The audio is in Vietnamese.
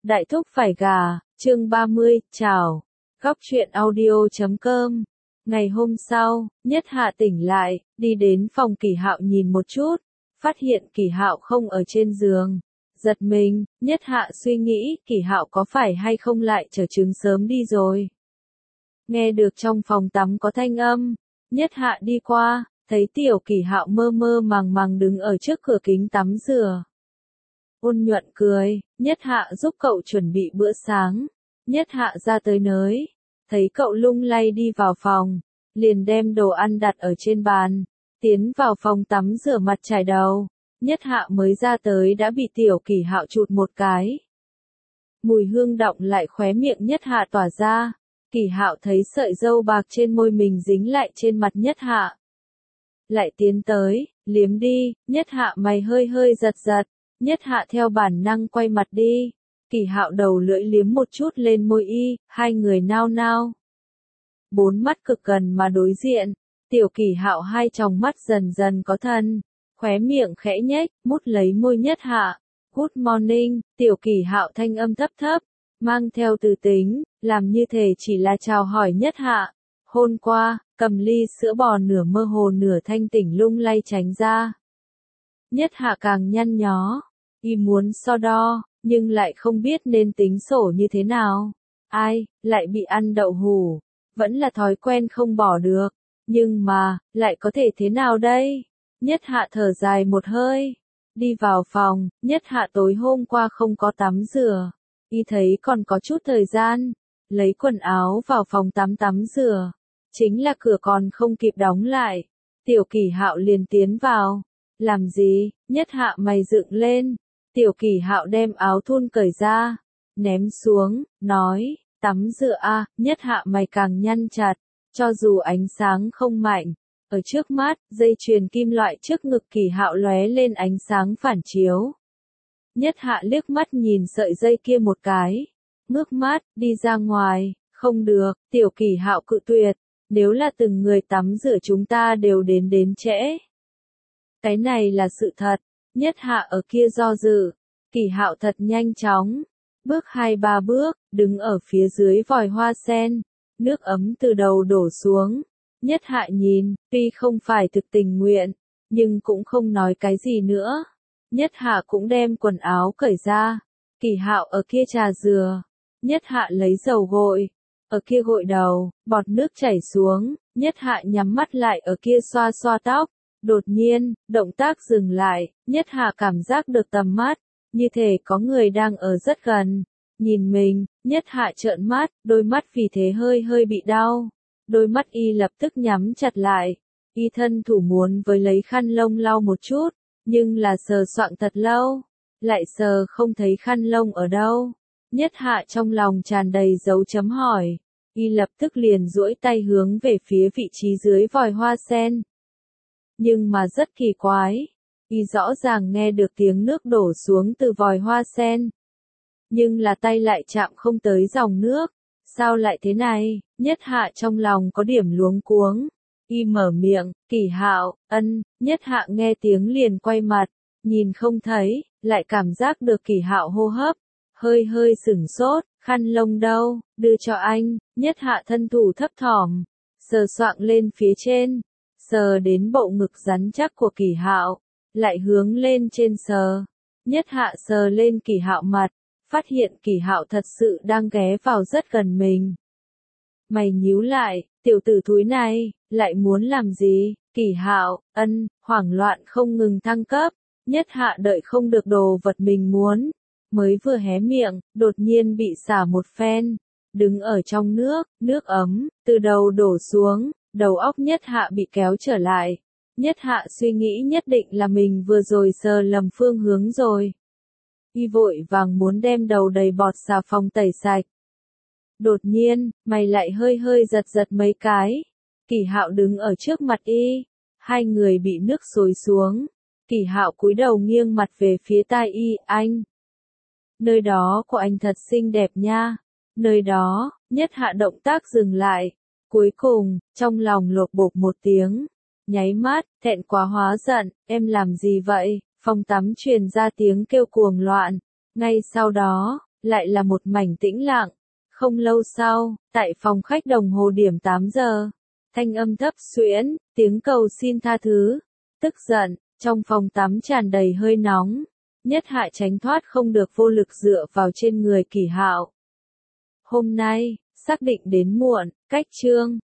Đại thúc phải gà, chương 30, chào. Góc truyện audio.com. Ngày hôm sau, Nhất Hạ tỉnh lại, đi đến phòng Kỳ Hạo nhìn một chút, phát hiện Kỳ Hạo không ở trên giường. Giật mình, Nhất Hạ suy nghĩ Kỳ Hạo có phải hay không lại trở trứng sớm đi rồi. Nghe được trong phòng tắm có thanh âm, Nhất Hạ đi qua, thấy tiểu Kỳ Hạo mơ mơ màng màng đứng ở trước cửa kính tắm rửa. Ôn nhuận cười, Nhất Hạ giúp cậu chuẩn bị bữa sáng. Nhất Hạ ra tới nới, thấy cậu lung lay đi vào phòng, liền đem đồ ăn đặt ở trên bàn, tiến vào phòng tắm rửa mặt chải đầu. Nhất Hạ mới ra tới đã bị tiểu Kỳ Hạo chụt một cái. Mùi hương đọng lại khóe miệng Nhất Hạ tỏa ra. Kỳ Hạo thấy sợi râu bạc trên môi mình dính lại trên mặt Nhất Hạ. Lại tiến tới, liếm đi, Nhất Hạ mày hơi hơi giật giật. Nhất Hạ theo bản năng quay mặt đi. Kỳ Hạo đầu lưỡi liếm một chút lên môi y, hai người nao nao. Bốn mắt cực gần mà đối diện, tiểu Kỳ Hạo hai tròng mắt dần dần có thần, khóe miệng khẽ nhếch, mút lấy môi Nhất Hạ. Good morning, tiểu Kỳ Hạo thanh âm thấp thấp, mang theo từ tính, làm như thể chỉ là chào hỏi Nhất Hạ. Hôn qua, cầm ly sữa bò nửa mơ hồ nửa thanh tỉnh lung lay tránh ra. Nhất Hạ càng nhăn nhó, y muốn so đo, nhưng lại không biết nên tính sổ như thế nào. Ai, lại bị ăn đậu hủ, vẫn là thói quen không bỏ được, nhưng mà, lại có thể thế nào đây? Nhất Hạ thở dài một hơi, đi vào phòng, Nhất Hạ tối hôm qua không có tắm rửa, y thấy còn có chút thời gian, lấy quần áo vào phòng tắm rửa, chính là cửa còn không kịp đóng lại, tiểu Kỳ Hạo liền tiến vào. Làm gì? Nhất Hạ mày dựng lên. Tiểu Kỳ Hạo đem áo thun cởi ra, ném xuống, nói, tắm rửa a. Nhất Hạ mày càng nhăn chặt, cho dù ánh sáng không mạnh, ở trước mắt, dây chuyền kim loại trước ngực Kỳ Hạo lóe lên ánh sáng phản chiếu. Nhất Hạ liếc mắt nhìn sợi dây kia một cái, ngước mắt, đi ra ngoài. Không được, tiểu Kỳ Hạo cự tuyệt, nếu là từng người tắm rửa chúng ta đều đến trễ. Cái này là sự thật. Nhất Hạ ở kia do dự, Kỳ Hạo thật nhanh chóng, bước 2-3 bước, đứng ở phía dưới vòi hoa sen, nước ấm từ đầu đổ xuống. Nhất Hạ nhìn, tuy không phải thực tình nguyện, nhưng cũng không nói cái gì nữa. Nhất Hạ cũng đem quần áo cởi ra, Kỳ Hạo ở kia trà dừa, Nhất Hạ lấy dầu gội, ở kia gội đầu, bọt nước chảy xuống, Nhất Hạ nhắm mắt lại ở kia xoa xoa tóc. Đột nhiên, động tác dừng lại, Nhất Hạ cảm giác được tầm mắt, như thể có người đang ở rất gần, nhìn mình. Nhất Hạ trợn mắt, đôi mắt vì thế hơi hơi bị đau, đôi mắt y lập tức nhắm chặt lại, y thân thủ muốn với lấy khăn lông lau một chút, nhưng là sờ soạng thật lâu, lại sờ không thấy khăn lông ở đâu. Nhất Hạ trong lòng tràn đầy dấu chấm hỏi, y lập tức liền duỗi tay hướng về phía vị trí dưới vòi hoa sen. Nhưng mà rất kỳ quái, y rõ ràng nghe được tiếng nước đổ xuống từ vòi hoa sen. Nhưng là tay lại chạm không tới dòng nước, sao lại thế này? Nhất Hạ trong lòng có điểm luống cuống, y mở miệng, Kỳ Hạo, ân. Nhất Hạ nghe tiếng liền quay mặt, nhìn không thấy, lại cảm giác được Kỳ Hạo hô hấp, hơi hơi sửng sốt, khăn lông đâu, đưa cho anh. Nhất Hạ thân thủ thấp thỏm, sờ soạng lên phía trên. Sờ đến bộ ngực rắn chắc của Kỳ Hạo, lại hướng lên trên sờ. Nhất Hạ sờ lên Kỳ Hạo mặt, phát hiện Kỳ Hạo thật sự đang ghé vào rất gần mình. Mày nhíu lại, tiểu tử thúi này, lại muốn làm gì? Kỳ Hạo, ân, hoảng loạn không ngừng thăng cấp. Nhất Hạ đợi không được đồ vật mình muốn, mới vừa hé miệng, đột nhiên bị xả một phen, đứng ở trong nước ấm, từ đầu đổ xuống. Đầu óc Nhất Hạ bị kéo trở lại. Nhất Hạ suy nghĩ nhất định là mình vừa rồi sờ lầm phương hướng rồi. Y vội vàng muốn đem đầu đầy bọt xà phòng tẩy sạch. Đột nhiên, mày lại hơi hơi giật giật mấy cái. Kỳ Hạo đứng ở trước mặt y. Hai người bị nước xối xuống. Kỳ Hạo cúi đầu nghiêng mặt về phía tai y, anh. Nơi đó của anh thật xinh đẹp nha. Nơi đó, Nhất Hạ động tác dừng lại. Cuối cùng, trong lòng lột bột một tiếng, nháy mắt, thẹn quá hóa giận, em làm gì vậy? Phòng tắm truyền ra tiếng kêu cuồng loạn, ngay sau đó, lại là một mảnh tĩnh lặng. Không lâu sau, tại phòng khách đồng hồ điểm 8 giờ, thanh âm thấp xuyễn, tiếng cầu xin tha thứ. Tức giận, trong phòng tắm tràn đầy hơi nóng. Nhất Hạ tránh thoát không được vô lực dựa vào trên người Kỷ Hạo. Hôm nay, xác định đến muộn, cách Trương